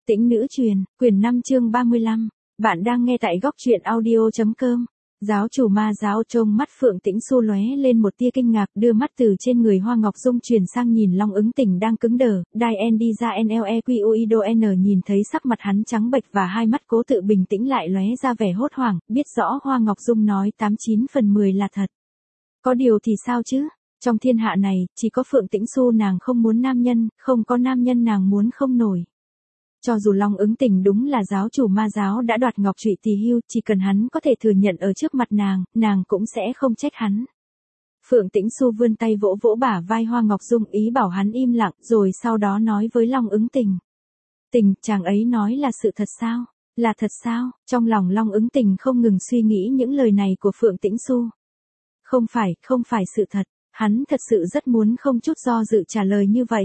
Tĩnh nữ truyền, quyển 5 chương 35. Bạn đang nghe tại góc truyện audio.com. Giáo chủ ma giáo trông mắt Phượng Tĩnh Xu lóe lên một tia kinh ngạc, đưa mắt từ trên người Hoa Ngọc Dung chuyển sang nhìn Long Ứng Tình đang cứng đờ. Đai đi ra NLEQUIDON nhìn thấy sắc mặt hắn trắng bệch và hai mắt cố tự bình tĩnh lại lóe ra vẻ hốt hoảng, biết rõ Hoa Ngọc Dung nói 89 phần 10 là thật. Có điều thì sao chứ? Trong thiên hạ này, chỉ có Phượng Tĩnh Xu nàng không muốn nam nhân, không có nam nhân nàng muốn không nổi. Cho dù Long Ứng Tình đúng là giáo chủ ma giáo đã đoạt ngọc trụy tỳ hưu, chỉ cần hắn có thể thừa nhận ở trước mặt nàng cũng sẽ không trách hắn. Phượng Tĩnh Xu vươn tay vỗ vỗ bả vai Hoa Ngọc Dung ý bảo hắn im lặng, rồi sau đó nói với Long Ứng Tình. Tình, chàng ấy nói là sự thật sao? Là thật sao? Trong lòng Long Ứng Tình không ngừng suy nghĩ những lời này của Phượng Tĩnh Xu. Không phải sự thật, hắn thật sự rất muốn không chút do dự trả lời như vậy.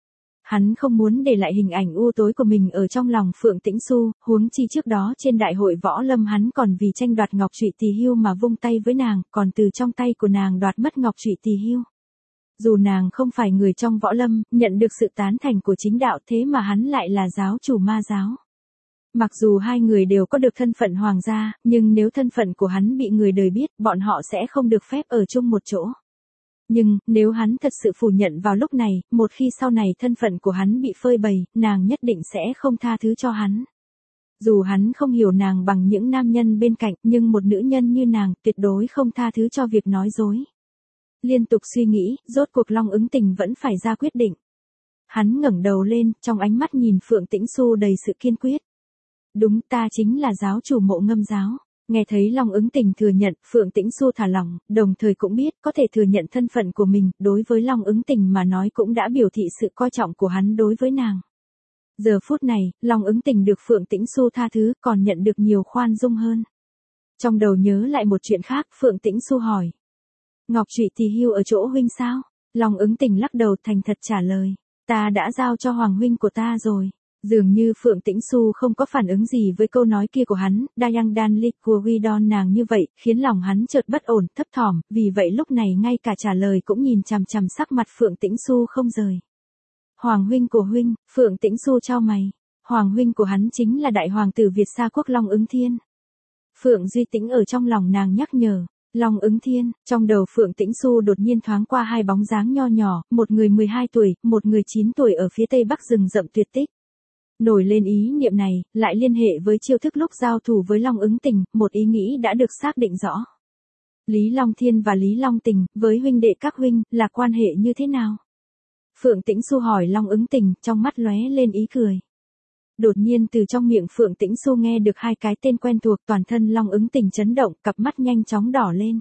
Hắn không muốn để lại hình ảnh u tối của mình ở trong lòng Phượng Tĩnh Xu, huống chi trước đó trên đại hội võ lâm hắn còn vì tranh đoạt ngọc trụy tỳ hưu mà vung tay với nàng, còn từ trong tay của nàng đoạt mất ngọc trụy tỳ hưu. Dù nàng không phải người trong võ lâm, nhận được sự tán thành của chính đạo, thế mà hắn lại là giáo chủ ma giáo. Mặc dù hai người đều có được thân phận hoàng gia, nhưng nếu thân phận của hắn bị người đời biết, bọn họ sẽ không được phép ở chung một chỗ. Nhưng, nếu hắn thật sự phủ nhận vào lúc này, một khi sau này thân phận của hắn bị phơi bày, nàng nhất định sẽ không tha thứ cho hắn. Dù hắn không hiểu nàng bằng những nam nhân bên cạnh, nhưng một nữ nhân như nàng, tuyệt đối không tha thứ cho việc nói dối. Liên tục suy nghĩ, rốt cuộc Long Ứng Tình vẫn phải ra quyết định. Hắn ngẩng đầu lên, trong ánh mắt nhìn Phượng Tĩnh Xu đầy sự kiên quyết. Đúng, ta chính là giáo chủ Mộ Ngâm giáo. Nghe thấy Long Ứng Tình thừa nhận, Phượng Tĩnh Xu thả lỏng, đồng thời cũng biết có thể thừa nhận thân phận của mình, đối với Long Ứng Tình mà nói cũng đã biểu thị sự coi trọng của hắn đối với nàng. Giờ phút này, Long Ứng Tình được Phượng Tĩnh Xu tha thứ, còn nhận được nhiều khoan dung hơn. Trong đầu nhớ lại một chuyện khác, Phượng Tĩnh Xu hỏi. Ngọc trụy tỳ hưu ở chỗ huynh sao? Long Ứng Tình lắc đầu thành thật trả lời. Ta đã giao cho hoàng huynh của ta rồi. Dường như Phượng Tĩnh Xu không có phản ứng gì với câu nói kia của hắn, Dayang Dan Lik của Guidon nàng như vậy, khiến lòng hắn chợt bất ổn, thấp thỏm, vì vậy lúc này ngay cả trả lời cũng nhìn chằm chằm sắc mặt Phượng Tĩnh Xu không rời. Hoàng huynh của huynh, Phượng Tĩnh Xu chau mày, hoàng huynh của hắn chính là đại hoàng tử Việt Sa quốc Long Ứng Thiên. Phượng Duy Tĩnh ở trong lòng nàng nhắc nhở. Long Ứng Thiên, trong đầu Phượng Tĩnh Xu đột nhiên thoáng qua hai bóng dáng nho nhỏ, một người 12 tuổi, một người 9 tuổi ở phía tây bắc rừng rậm tuyệt tích. Nổi lên ý niệm này, lại liên hệ với chiêu thức lúc giao thủ với Long Ứng Tình, một ý nghĩ đã được xác định rõ. Lý Long Thiên và Lý Long Tình, với huynh đệ các huynh, là quan hệ như thế nào? Phượng Tĩnh Xu hỏi Long Ứng Tình, trong mắt lóe lên ý cười. Đột nhiên từ trong miệng Phượng Tĩnh Xu nghe được hai cái tên quen thuộc, toàn thân Long Ứng Tình chấn động, cặp mắt nhanh chóng đỏ lên.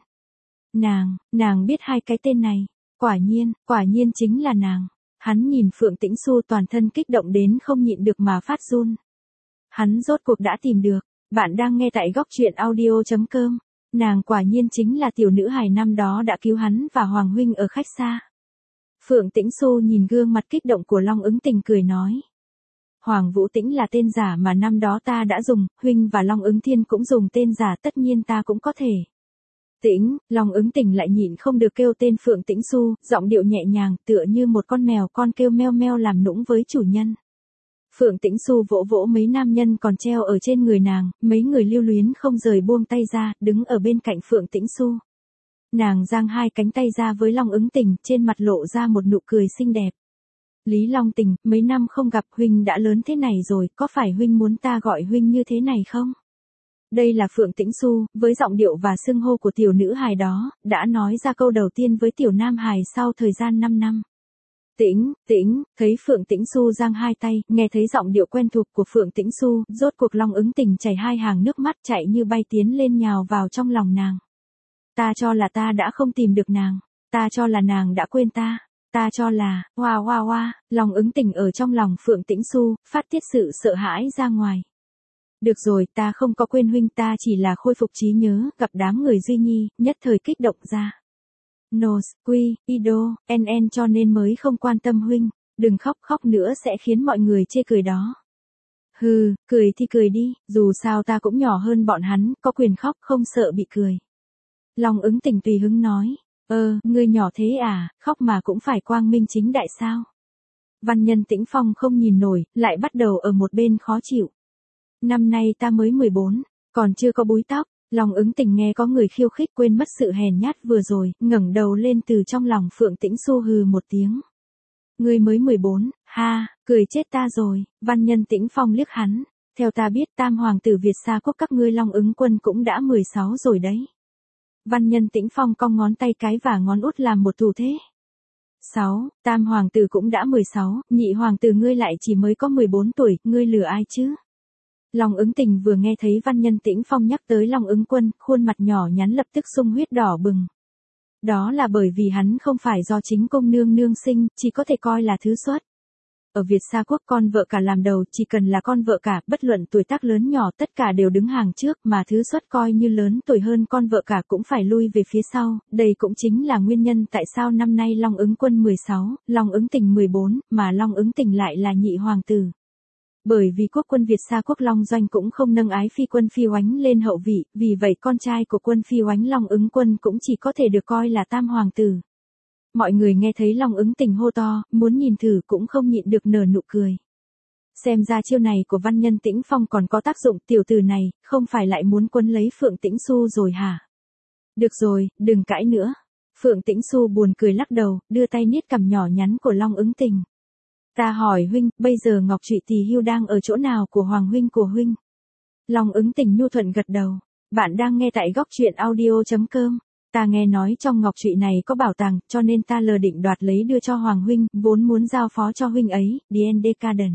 Nàng biết hai cái tên này, quả nhiên chính là nàng. Hắn nhìn Phượng Tĩnh Xu toàn thân kích động đến không nhịn được mà phát run. Hắn rốt cuộc đã tìm được. Bạn đang nghe tại góc truyện audio.com. Nàng quả nhiên chính là tiểu nữ hài năm đó đã cứu hắn và Hoàng huynh ở khách xa. Phượng Tĩnh Xu nhìn gương mặt kích động của Long Ứng Tình cười nói. Hoàng Vũ Tĩnh là tên giả mà năm đó ta đã dùng, huynh và Long Ứng Thiên cũng dùng tên giả, tất nhiên ta cũng có thể. Tĩnh, Long Ứng Tình lại nhịn không được kêu tên Phượng Tĩnh Xu, giọng điệu nhẹ nhàng, tựa như một con mèo con kêu meo meo làm nũng với chủ nhân. Phượng Tĩnh Xu vỗ vỗ mấy nam nhân còn treo ở trên người nàng, mấy người lưu luyến không rời buông tay ra, đứng ở bên cạnh Phượng Tĩnh Xu. Nàng giang hai cánh tay ra với Long Ứng Tình, trên mặt lộ ra một nụ cười xinh đẹp. Lý Long Tình, mấy năm không gặp huynh đã lớn thế này rồi, có phải huynh muốn ta gọi huynh như thế này không? Đây là Phượng Tĩnh Xu, với giọng điệu và xưng hô của tiểu nữ hài đó, đã nói ra câu đầu tiên với tiểu nam hài sau thời gian 5 năm. Tĩnh, thấy Phượng Tĩnh Xu giang hai tay, nghe thấy giọng điệu quen thuộc của Phượng Tĩnh Xu, rốt cuộc Long Ứng Tình chảy hai hàng nước mắt chạy như bay tiến lên nhào vào trong lòng nàng. Ta cho là ta đã không tìm được nàng, ta cho là nàng đã quên ta. Ta cho là, hoa, Long Ứng Tình ở trong lòng Phượng Tĩnh Xu, phát tiết sự sợ hãi ra ngoài. Được rồi, ta không có quên huynh, ta chỉ là khôi phục trí nhớ, gặp đám người Duy Nhi, nhất thời kích động ra. Nos, Quy, Ido, NN cho nên mới không quan tâm huynh, đừng khóc nữa sẽ khiến mọi người chê cười đó. Hừ, cười thì cười đi, dù sao ta cũng nhỏ hơn bọn hắn, có quyền khóc không sợ bị cười. Long Ứng Tình tùy hứng nói. Ngươi nhỏ thế à, khóc mà cũng phải quang minh chính đại sao? Văn Nhân Tĩnh Phong không nhìn nổi, lại bắt đầu ở một bên khó chịu. Năm nay ta mới 14, còn chưa có búi tóc. Long Ứng Tình nghe có người khiêu khích quên mất sự hèn nhát vừa rồi, ngẩng đầu lên từ trong lòng Phượng Tĩnh Xu hừ một tiếng. Ngươi mới 14, ha, cười chết ta rồi. Văn Nhân Tĩnh Phong liếc hắn. Theo ta biết tam hoàng tử Việt Sa quốc các ngươi Long Ứng quân cũng đã 16 rồi đấy. Văn Nhân Tĩnh Phong cong ngón tay cái và ngón út làm một thủ thế. 6, tam hoàng tử cũng đã 16, nhị hoàng tử ngươi lại chỉ mới có 14 tuổi, ngươi lừa ai chứ? Long Ứng Tình vừa nghe thấy Văn Nhân Tĩnh Phong nhắc tới Long Ứng quân, khuôn mặt nhỏ nhắn lập tức sung huyết đỏ bừng. Đó là bởi vì hắn không phải do chính công nương nương sinh, chỉ có thể coi là thứ xuất. Ở Việt Sa quốc con vợ cả làm đầu, chỉ cần là con vợ cả, bất luận tuổi tác lớn nhỏ tất cả đều đứng hàng trước, mà thứ xuất coi như lớn tuổi hơn con vợ cả cũng phải lui về phía sau, đây cũng chính là nguyên nhân tại sao năm nay Long Ứng quân 16, Long Ứng Tình 14, mà Long Ứng Tình lại là nhị hoàng tử. Bởi vì quốc quân Việt Sa quốc Long Doanh cũng không nâng ái phi quân Phi Oánh lên hậu vị, vì vậy con trai của quân Phi Oánh Long Ứng quân cũng chỉ có thể được coi là tam hoàng tử. Mọi người nghe thấy Long Ứng Tình hô to, muốn nhìn thử cũng không nhịn được nở nụ cười. Xem ra chiêu này của Văn Nhân Tĩnh Phong còn có tác dụng, tiểu tử này, không phải lại muốn quấn lấy Phượng Tĩnh Xu rồi hả? Được rồi, đừng cãi nữa. Phượng Tĩnh Xu buồn cười lắc đầu, đưa tay niết cằm nhỏ nhắn của Long Ứng Tình. Ta hỏi huynh, bây giờ Ngọc Trụy Tỳ Hưu đang ở chỗ nào của Hoàng huynh của huynh? Long Ứng Tình nhu thuận gật đầu. Bạn đang nghe tại góc truyện audio.com. Ta nghe nói trong ngọc trụy này có bảo tàng, cho nên ta lờ định đoạt lấy đưa cho Hoàng huynh, vốn muốn giao phó cho huynh ấy, D&D Garden.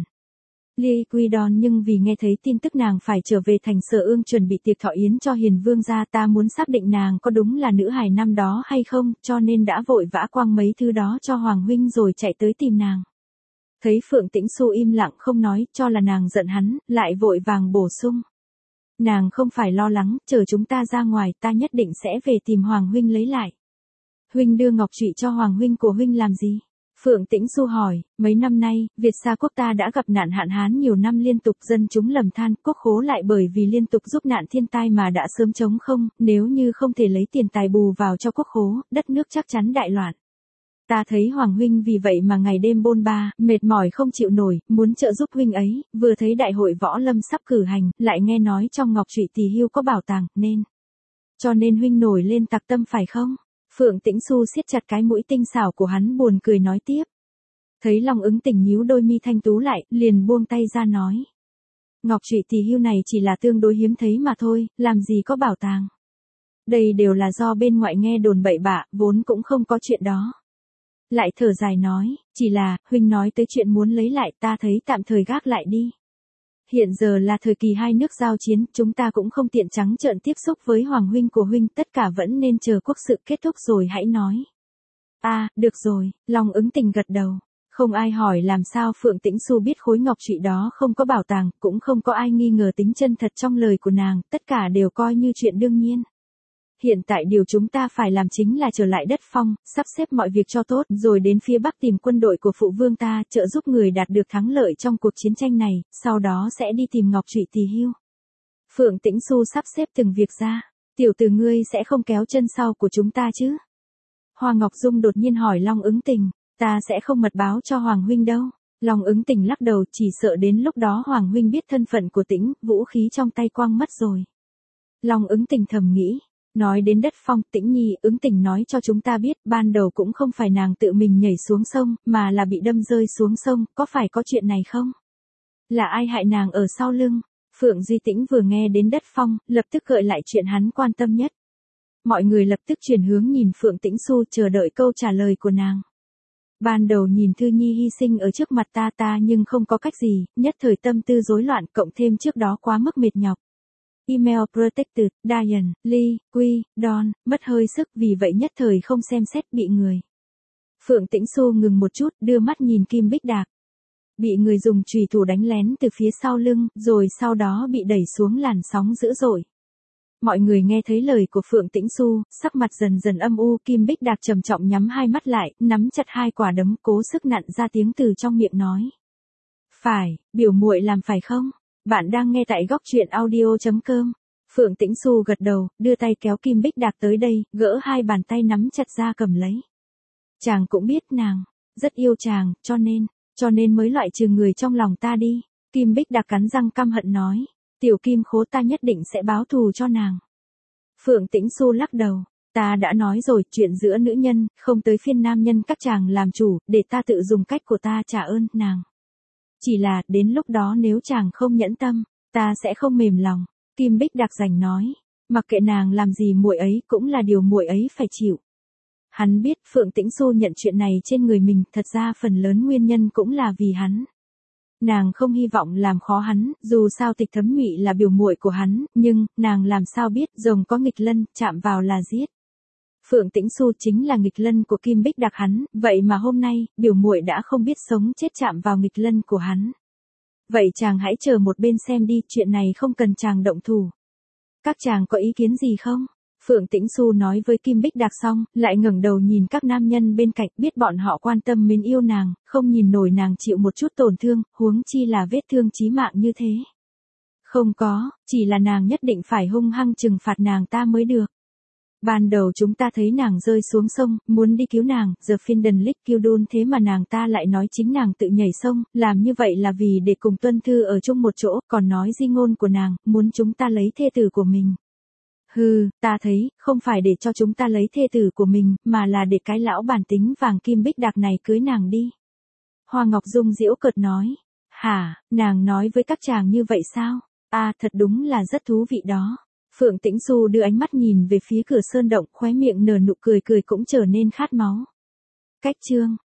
Liquidon nhưng vì nghe thấy tin tức nàng phải trở về thành Sở Ương chuẩn bị tiệc thọ yến cho Hiền Vương gia, ta muốn xác định nàng có đúng là nữ hài năm đó hay không, cho nên đã vội vã quăng mấy thứ đó cho Hoàng huynh rồi chạy tới tìm nàng. Thấy Phượng Tĩnh Xu im lặng không nói, cho là nàng giận hắn, lại vội vàng bổ sung. Nàng không phải lo lắng, chờ chúng ta ra ngoài, ta nhất định sẽ về tìm Hoàng huynh lấy lại. Huynh đưa ngọc trụy cho Hoàng huynh của huynh làm gì? Phượng Tĩnh Xu hỏi, mấy năm nay, Việt Sa quốc ta đã gặp nạn hạn hán nhiều năm liên tục, dân chúng lầm than, quốc khố lại bởi vì liên tục giúp nạn thiên tai mà đã sớm trống không, nếu như không thể lấy tiền tài bù vào cho quốc khố, đất nước chắc chắn đại loạn. Ta thấy Hoàng huynh vì vậy mà ngày đêm bôn ba, mệt mỏi không chịu nổi, muốn trợ giúp huynh ấy, vừa thấy đại hội võ lâm sắp cử hành, lại nghe nói trong ngọc trụy Tỳ Hưu có bảo tàng, nên. Cho nên huynh nổi lên tặc tâm phải không? Phượng Tĩnh Xu siết chặt cái mũi tinh xảo của hắn buồn cười nói tiếp. Thấy Long Ứng Tình nhíu đôi mi thanh tú lại, liền buông tay ra nói. Ngọc trụy Tỳ Hưu này chỉ là tương đối hiếm thấy mà thôi, làm gì có bảo tàng. Đây đều là do bên ngoại nghe đồn bậy bạ, vốn cũng không có chuyện đó. Lại thở dài nói, chỉ là, huynh nói tới chuyện muốn lấy lại, ta thấy tạm thời gác lại đi. Hiện giờ là thời kỳ hai nước giao chiến, chúng ta cũng không tiện trắng trợn tiếp xúc với Hoàng huynh của huynh, tất cả vẫn nên chờ quốc sự kết thúc rồi hãy nói. Được rồi, Long Ứng Tình gật đầu. Không ai hỏi làm sao Phượng Tĩnh Xu biết khối ngọc trụy đó không có bảo tàng, cũng không có ai nghi ngờ tính chân thật trong lời của nàng, tất cả đều coi như chuyện đương nhiên. Hiện tại điều chúng ta phải làm chính là trở lại đất phong, sắp xếp mọi việc cho tốt, rồi đến phía Bắc tìm quân đội của phụ vương ta, trợ giúp người đạt được thắng lợi trong cuộc chiến tranh này, sau đó sẽ đi tìm ngọc trụy Tỳ Hưu. Phượng Tĩnh Xu sắp xếp từng việc ra. Tiểu tử ngươi sẽ không kéo chân sau của chúng ta chứ? Hoa Ngọc Dung đột nhiên hỏi Long Ứng Tình, ta sẽ không mật báo cho Hoàng huynh đâu. Long Ứng Tình lắc đầu, chỉ sợ đến lúc đó Hoàng huynh biết thân phận của Tĩnh, vũ khí trong tay quăng mất rồi. Long Ứng Tình thầm nghĩ. Nói đến đất phong, Tĩnh Nhi, Ứng Tình nói cho chúng ta biết, ban đầu cũng không phải nàng tự mình nhảy xuống sông, mà là bị đâm rơi xuống sông, có phải có chuyện này không? Là ai hại nàng ở sau lưng? Phượng Duy Tĩnh vừa nghe đến đất phong, lập tức gợi lại chuyện hắn quan tâm nhất. Mọi người lập tức chuyển hướng nhìn Phượng Tĩnh Xu chờ đợi câu trả lời của nàng. Ban đầu nhìn Thư Nhi hy sinh ở trước mặt ta nhưng không có cách gì, nhất thời tâm tư rối loạn, cộng thêm trước đó quá mức mệt nhọc. Email Protected, Diane, Lee, Quy, Don, mất hơi sức vì vậy nhất thời không xem xét bị người. Phượng Tĩnh Xu ngừng một chút, đưa mắt nhìn Kim Bích Đạc. Bị người dùng chùy thủ đánh lén từ phía sau lưng, rồi sau đó bị đẩy xuống làn sóng dữ dội. Mọi người nghe thấy lời của Phượng Tĩnh Xu, sắc mặt dần dần âm u, Kim Bích Đạc trầm trọng nhắm hai mắt lại, nắm chặt hai quả đấm, cố sức nặn ra tiếng từ trong miệng nói. Phải, biểu muội làm phải không? Bạn đang nghe tại góc truyện audio.com. Phượng Tĩnh Xu gật đầu, đưa tay kéo Kim Bích Đạc tới đây, gỡ hai bàn tay nắm chặt ra cầm lấy. Chàng cũng biết nàng rất yêu chàng, cho nên cho nên mới loại trừ người trong lòng ta đi. Kim Bích Đặc cắn răng căm hận nói, tiểu Kim Khố ta nhất định sẽ báo thù cho nàng. Phượng Tĩnh Xu lắc đầu, ta đã nói rồi, chuyện giữa nữ nhân, không tới phiên nam nhân các chàng làm chủ, để ta tự dùng cách của ta trả ơn nàng. Chỉ là, đến lúc đó nếu chàng không nhẫn tâm, ta sẽ không mềm lòng. Kim Bích Đặc rành nói, mặc kệ nàng làm gì muội ấy cũng là điều muội ấy phải chịu. Hắn biết Phượng Tĩnh Xu nhận chuyện này trên người mình, thật ra phần lớn nguyên nhân cũng là vì hắn. Nàng không hy vọng làm khó hắn, dù sao Tịch Thấm Nhụy là biểu muội của hắn, nhưng, nàng làm sao biết rồng có nghịch lân, chạm vào là giết. Phượng Tĩnh Xu chính là nghịch lân của Kim Bích Đặc hắn, vậy mà hôm nay, biểu muội đã không biết sống chết chạm vào nghịch lân của hắn. Vậy chàng hãy chờ một bên xem đi, chuyện này không cần chàng động thủ. Các chàng có ý kiến gì không? Phượng Tĩnh Xu nói với Kim Bích Đặc xong, lại ngẩng đầu nhìn các nam nhân bên cạnh, biết bọn họ quan tâm mến yêu nàng, không nhìn nổi nàng chịu một chút tổn thương, huống chi là vết thương chí mạng như thế. Không có, chỉ là nàng nhất định phải hung hăng trừng phạt nàng ta mới được. Ban đầu chúng ta thấy nàng rơi xuống sông, muốn đi cứu nàng, giờ phiên đần lích kêu đôn thế mà nàng ta lại nói chính nàng tự nhảy sông, làm như vậy là vì để cùng Tuân Thư ở chung một chỗ, còn nói di ngôn của nàng, muốn chúng ta lấy thê tử của mình. Hừ, ta thấy, không phải để cho chúng ta lấy thê tử của mình, mà là để cái lão bản tính vàng Kim Bích Đặc này cưới nàng đi. Hoa Ngọc Dung giễu cợt nói, hả, nàng nói với các chàng như vậy sao? À, thật đúng là rất thú vị đó. Phượng Tĩnh Xu đưa ánh mắt nhìn về phía cửa sơn động, khóe miệng nở nụ cười cũng trở nên khát máu. Cách chương